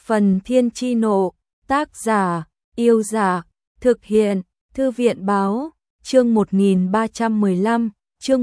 Phần Thiên Chi Nộ, tác giả, Yêu Giả, thực hiện, Thư viện Báo, chương 1315, chương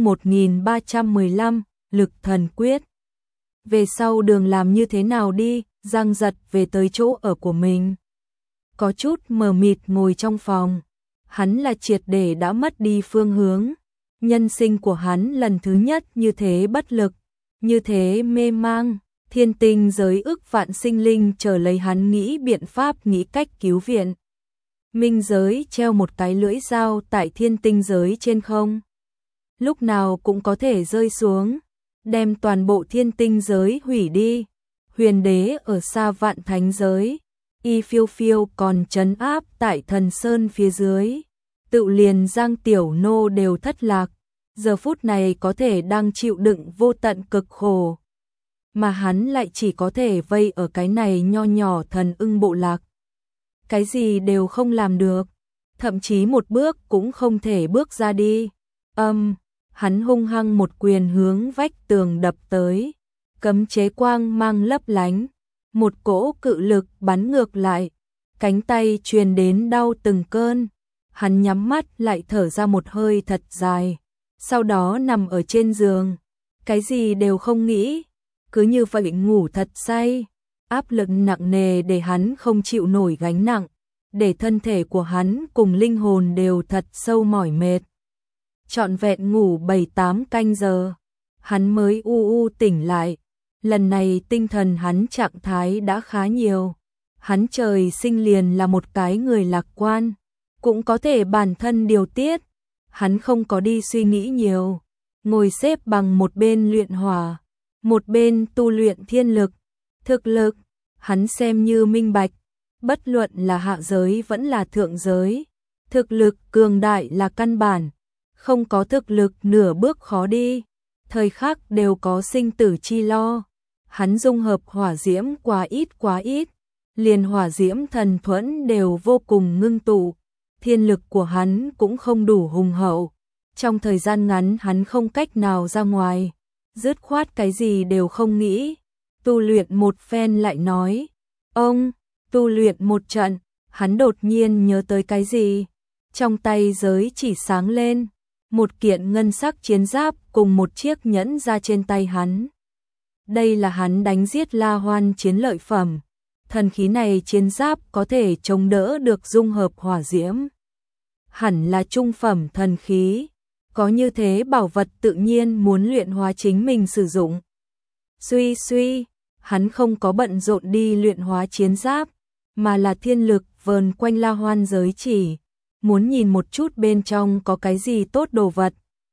1315, Lực Thần Quyết. Về sau đường làm như thế nào đi, Giang Giật về tới chỗ ở của mình. Có chút mờ mịt ngồi trong phòng, hắn là triệt để đã mất đi phương hướng. Nhân sinh của hắn lần thứ nhất như thế bất lực, như thế mê mang. Thiên tinh giới ức vạn sinh linh chờ lấy hắn nghĩ biện pháp, nghĩ cách cứu viện. Minh giới treo một cái lưỡi dao tại thiên tinh giới trên không, lúc nào cũng có thể rơi xuống, đem toàn bộ thiên tinh giới hủy đi. Huyền đế ở xa vạn thánh giới, y phiêu phiêu còn trấn áp tại thần sơn phía dưới. Tự liền Giang Tiểu Nô đều thất lạc, giờ phút này có thể đang chịu đựng vô tận cực khổ, mà hắn lại chỉ có thể vây ở cái này nho nhỏ thần ưng bộ lạc. Cái gì đều không làm được, thậm chí một bước cũng không thể bước ra đi. Hắn hung hăng một quyền hướng vách tường đập tới, cấm chế quang mang lấp lánh, một cỗ cự lực bắn ngược lại, cánh tay truyền đến đau từng cơn. Hắn nhắm mắt lại thở ra một hơi thật dài, sau đó nằm ở trên giường, cái gì đều không nghĩ, cứ như vậy ngủ thật say. Áp lực nặng nề để hắn không chịu nổi gánh nặng, để thân thể của hắn cùng linh hồn đều thật sâu mỏi mệt. Trọn vẹn ngủ 7-8 canh giờ, hắn mới u tỉnh lại. Lần này tinh thần hắn trạng thái đã khá nhiều. Hắn trời sinh liền là một cái người lạc quan, cũng có thể bản thân điều tiết. Hắn không có đi suy nghĩ nhiều, ngồi xếp bằng một bên luyện hỏa, một bên tu luyện thiên lực, thực lực. Hắn xem như minh bạch, bất luận là hạ giới vẫn là thượng giới, thực lực cường đại là căn bản, không có thực lực nửa bước khó đi, thời khắc đều có sinh tử chi lo. Hắn dung hợp hỏa diễm quá ít, liền hỏa diễm thần thuẫn đều vô cùng ngưng tụ, thiên lực của hắn cũng không đủ hùng hậu. Trong thời gian ngắn hắn không cách nào ra ngoài, dứt khoát cái gì đều không nghĩ. Tu luyện một phen lại nói, tu luyện một trận, hắn đột nhiên nhớ tới cái gì. Trong tay giới chỉ sáng lên, một kiện ngân sắc chiến giáp cùng một chiếc nhẫn ra trên tay hắn. Đây là hắn đánh giết La Hoan chiến lợi phẩm, thần khí này chiến giáp có thể chống đỡ được dung hợp hỏa diễm. Hẳn là trung phẩm thần khí, có như thế bảo vật tự nhiên muốn luyện hóa chính mình sử dụng. Suy, hắn không có bận rộn đi luyện hóa chiến giáp, mà là thiên lực vờn quanh La Hoan giới chỉ, muốn nhìn một chút bên trong có cái gì tốt đồ vật.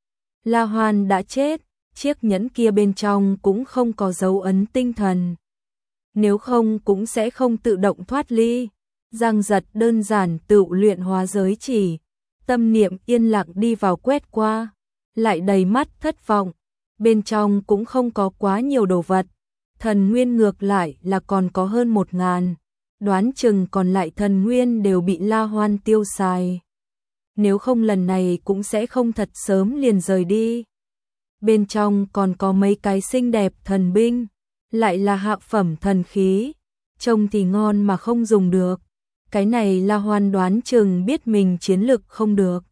La Hoan đã chết, chiếc nhẫn kia bên trong cũng không có dấu ấn tinh thần, nếu không cũng sẽ không tự động thoát ly. Giang Giật đơn giản tự luyện hóa giới chỉ, tâm niệm yên lặng đi vào quét qua, lại đầy mắt thất vọng, bên trong cũng không có quá nhiều đồ vật. Thần nguyên ngược lại là còn có hơn 1000, đoán chừng còn lại thần nguyên đều bị La Hoan tiêu xài. Nếu không lần này cũng sẽ không thật sớm liền rời đi. Bên trong còn có mấy cái xinh đẹp thần binh, lại là hạ phẩm thần khí, trông thì ngon mà không dùng được. Cái này La Hoan đoán chừng biết mình chiến lực không được,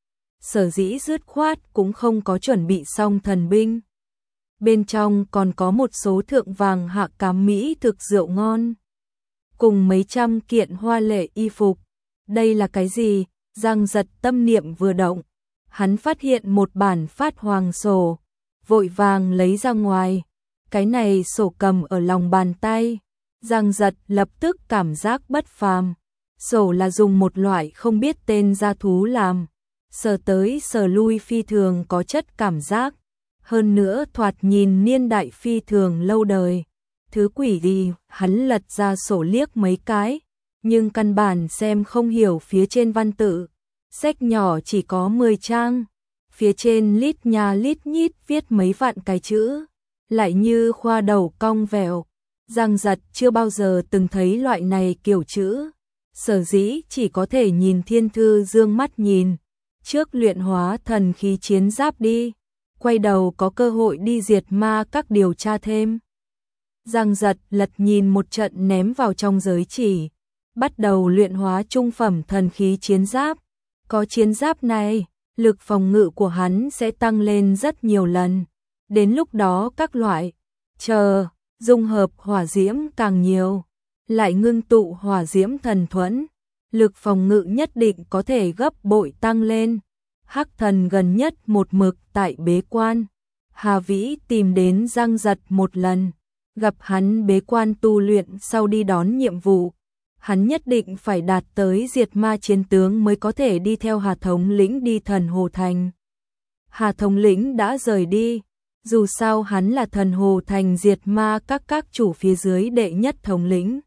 sở dĩ dứt khoát cũng không có chuẩn bị xong thần binh. Bên trong còn có một số thượng vàng hạ cám mỹ thực rượu ngon, cùng mấy trăm kiện hoa lệ y phục. Đây là cái gì? Giang Giật tâm niệm vừa động, hắn phát hiện một bản phát hoàng sổ, vội vàng lấy ra ngoài. Cái này sổ cầm ở lòng bàn tay, Giang Giật lập tức cảm giác bất phàm. Sổ là dùng một loại không biết tên gia thú làm, sờ tới sờ lui phi thường có chất cảm giác, hơn nữa thoạt nhìn niên đại phi thường lâu đời. Thứ quỷ gì, hắn lật ra sổ liếc mấy cái, nhưng căn bản xem không hiểu phía trên văn tự. Sách nhỏ chỉ có 10 trang, phía trên lít nha lít nhít viết mấy vạn cái chữ, lại như khoa đầu cong vẹo. Giang Giật chưa bao giờ từng thấy loại này kiểu chữ, sở dĩ chỉ có thể nhìn thiên thư dương mắt nhìn. Trước luyện hóa thần khí chiến giáp đi, quay đầu có cơ hội đi diệt ma các điều tra thêm. Giang Giật lật nhìn một trận ném vào trong giới chỉ, bắt đầu luyện hóa trung phẩm thần khí chiến giáp. Có chiến giáp này, lực phòng ngự của hắn sẽ tăng lên rất nhiều lần. Đến lúc đó các loại dung hợp hỏa diễm càng nhiều, lại ngưng tụ hỏa diễm thần thuẫn, lực phòng ngự nhất định có thể gấp bội tăng lên. Hắc Thần gần nhất một mực tại bế quan. Hà Vĩ tìm đến Giang Giật một lần, gặp hắn bế quan tu luyện sau đi đón nhiệm vụ. Hắn nhất định phải đạt tới diệt ma chiến tướng mới có thể đi theo Hà thống lĩnh đi Thần Hồ Thành. Hà thống lĩnh đã rời đi, dù sao hắn là Thần Hồ Thành diệt ma các chủ phía dưới đệ nhất thống lĩnh.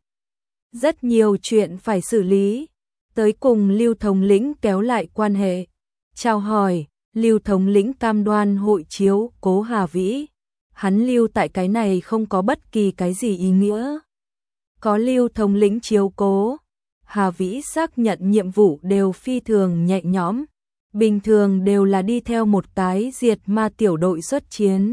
Rất nhiều chuyện phải xử lý, tới cùng Lưu thống lĩnh kéo lại quan hệ. Chào hỏi, Lưu thống lĩnh cam đoan hội chiếu cố Hà Vĩ. Hắn lưu tại cái này không có bất kỳ cái gì ý nghĩa. Có Lưu thống lĩnh chiếu cố, Hà Vĩ xác nhận nhiệm vụ đều phi thường nhẹ nhõm. Bình thường đều là đi theo một cái diệt ma tiểu đội xuất chiến.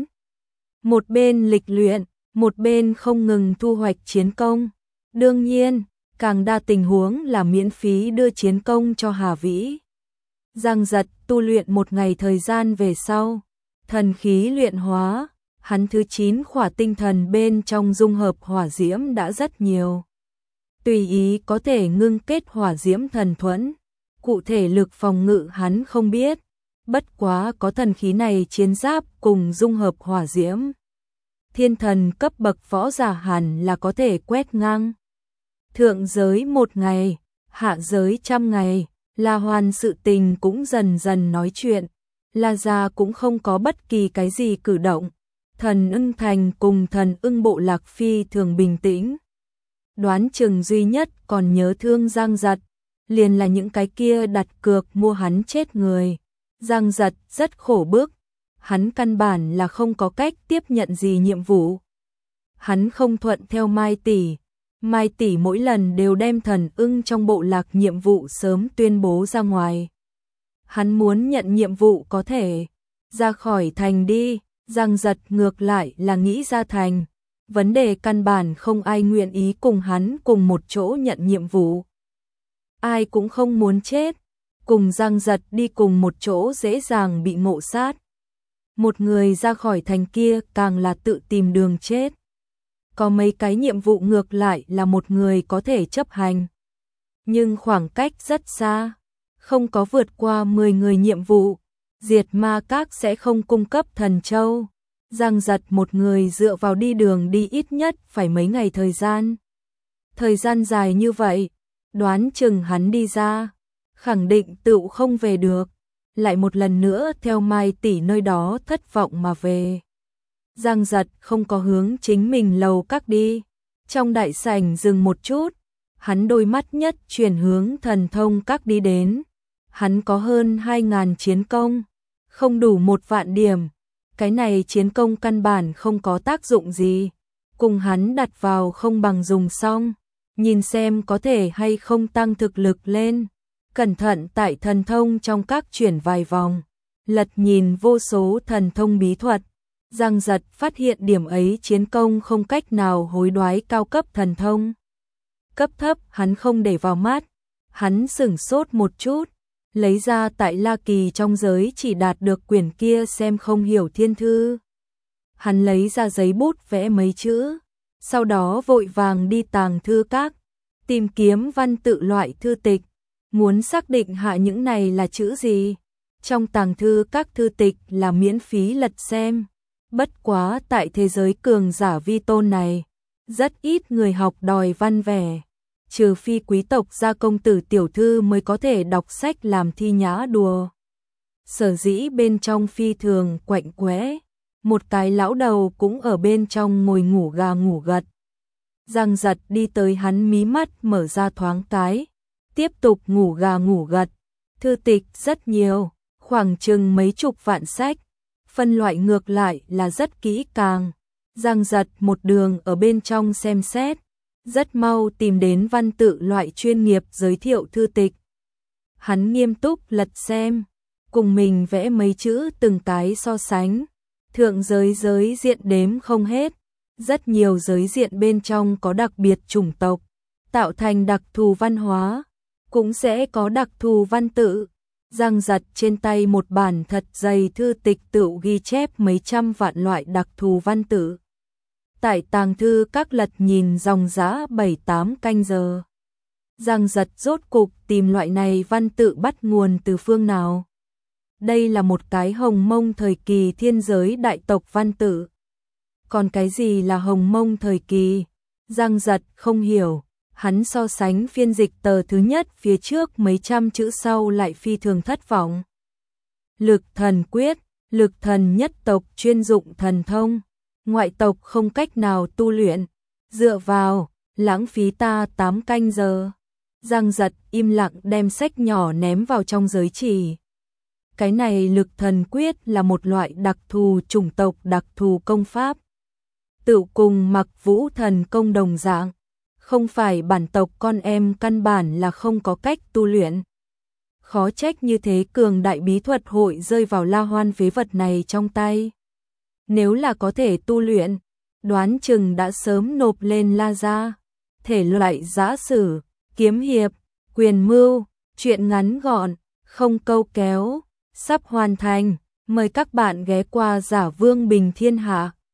Một bên lịch luyện, một bên không ngừng thu hoạch chiến công. Đương nhiên, càng đa tình huống là miễn phí đưa chiến công cho Hà Vĩ. Giang Giật tu luyện một ngày thời gian về sau, thần khí luyện hóa, hắn thứ 9 khỏa tinh thần bên trong dung hợp hỏa diễm đã rất nhiều. Tùy ý có thể ngưng kết hỏa diễm thần thuẫn, cụ thể lực phòng ngự hắn không biết, bất quá có thần khí này chiến giáp cùng dung hợp hỏa diễm. Thiên thần cấp bậc võ giả hẳn là có thể quét ngang. Thượng giới 1 ngày, hạ giới 100 ngày. La Hoan sự tình cũng dần dần nói chuyện, La gia cũng không có bất kỳ cái gì cử động. Thần Ưng Thành cùng Thần Ưng Bộ lạc phi thường bình tĩnh. Đoán chừng duy nhất còn nhớ thương Giang Giật, liền là những cái kia đặt cược mua hắn chết người. Giang Giật rất khổ bức, hắn căn bản là không có cách tiếp nhận gì nhiệm vụ. Hắn không thuận theo Mai tỷ. Mai tỷ mỗi lần đều đem Thần Ưng trong bộ lạc nhiệm vụ sớm tuyên bố ra ngoài. Hắn muốn nhận nhiệm vụ có thể ra khỏi thành đi, Giang Giật ngược lại là nghĩ ra thành. Vấn đề căn bản không ai nguyện ý cùng hắn cùng một chỗ nhận nhiệm vụ. Ai cũng không muốn chết, cùng Giang Giật đi cùng một chỗ dễ dàng bị ngộ sát. Một người ra khỏi thành kia càng là tự tìm đường chết. Có mấy cái nhiệm vụ ngược lại là một người có thể chấp hành. Nhưng khoảng cách rất xa, không có vượt qua 10 người nhiệm vụ, diệt ma các sẽ không cung cấp thần châu. Giang Giật một người dựa vào đi đường đi ít nhất phải mấy ngày thời gian. Thời gian dài như vậy, đoán chừng hắn đi ra, khẳng định tựu không về được, lại một lần nữa theo Mai tỷ nơi đó thất vọng mà về. Giang Giật không có hướng chính mình lầu các đi, trong đại sảnh dừng một chút, hắn đôi mắt nhất chuyển hướng thần thông các đi đến. Hắn có hơn 2.000 chiến công, không đủ 1 vạn điểm, cái này chiến công căn bản không có tác dụng gì, cùng hắn đặt vào không bằng dùng xong, nhìn xem có thể hay không tăng thực lực lên. Cẩn thận tại thần thông trong các chuyển vài vòng, lật nhìn vô số thần thông bí thuật. Giang Giật phát hiện điểm ấy chiến công không cách nào hối đoái cao cấp thần thông. Cấp thấp hắn không để vào mắt, hắn sửng sốt một chút, lấy ra tại La Kỳ trong giới chỉ đạt được quyển kia xem không hiểu thiên thư. Hắn lấy ra giấy bút vẽ mấy chữ, sau đó vội vàng đi tàng thư các, tìm kiếm văn tự loại thư tịch, muốn xác định hạ những này là chữ gì. Trong tàng thư các thư tịch là miễn phí lật xem. Bất quá tại thế giới cường giả vi tôn này, rất ít người học đòi văn vẻ, trừ phi quý tộc gia công tử tiểu thư mới có thể đọc sách làm thi nhã đùa. Sở dĩ bên trong phi thường quạnh quẽ, một cái lão đầu cũng ở bên trong ngồi ngủ gà ngủ gật. Giang Giật đi tới hắn mí mắt mở ra thoáng cái, tiếp tục ngủ gà ngủ gật. Thư tịch rất nhiều, khoảng chừng mấy chục vạn sách. Phân loại ngược lại là rất kỹ càng. Giang Giật một đường ở bên trong xem xét, rất mau tìm đến văn tự loại chuyên nghiệp giới thiệu thư tịch. Hắn nghiêm túc lật xem, cùng mình vẽ mấy chữ từng cái so sánh. Thượng giới diện đếm không hết, Rất nhiều giới diện bên trong có đặc biệt chủng tộc, tạo thành đặc thù văn hóa, cũng sẽ có đặc thù văn tự. Giang giật trên tay một bản thật dày thư tịch tự ghi chép mấy trăm vạn loại đặc thù văn tự. Tại tàng thư các lật nhìn dòng dã 7-8 canh giờ. Giang giật rốt cục tìm loại này văn tự bắt nguồn từ phương nào. Đây là một cái Hồng Mông thời kỳ thiên giới đại tộc văn tự. Còn cái gì là Hồng Mông thời kỳ? Giang giật không hiểu. Hắn so sánh phiên dịch tờ thứ nhất phía trước mấy trăm chữ sau lại phi thường thất vọng. Lực thần quyết, lực thần nhất tộc chuyên dụng thần thông, ngoại tộc không cách nào tu luyện, dựa vào, lãng phí ta 8 canh giờ. Giang giật im lặng đem sách nhỏ ném vào trong giới chỉ. Cái này lực thần quyết là một loại đặc thù chủng tộc đặc thù công pháp. Tự cùng Mặc Vũ thần công đồng dạng. Không phải bản tộc con em căn bản là không có cách tu luyện. Khó trách như thế cường đại bí thuật hội rơi vào La Hoan phế vật này trong tay. Nếu là có thể tu luyện, đoán chừng đã sớm nộp lên La gia. Thể loại giã sử, kiếm hiệp, quyền mưu, truyện ngắn gọn, không câu kéo, sắp hoàn thành. Mời các bạn ghé qua Giả Vương Bình Thiên Hạ.